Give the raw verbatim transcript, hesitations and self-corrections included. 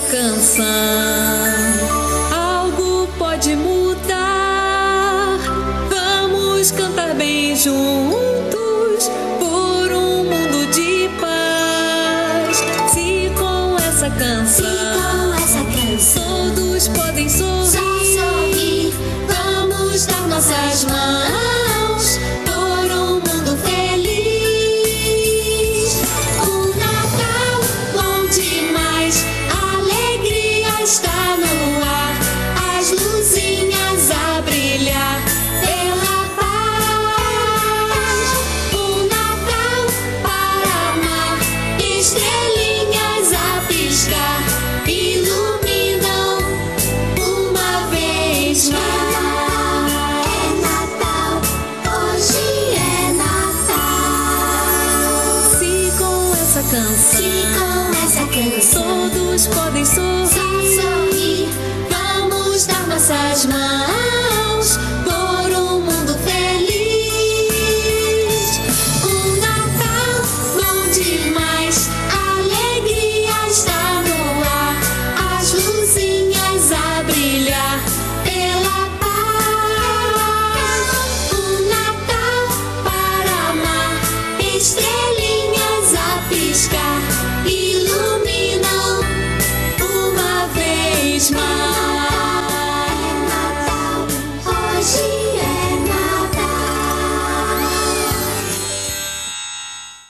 canção, algo pode mudar. Vamos cantar bem juntos por um mundo de paz. Se com essa canção, com essa canção todos podem sorrir, só sorrir, vamos dar nossas mãos por um mundo feliz. O Natal bom demais, a alegria está no ar, as luzinhas a brilhar pela paz. O Natal para amar, estrelinhas a piscar, iluminam uma vez mais. É Natal, hoje é Natal. se com essa Se canção com essa canção todos podem sorrir,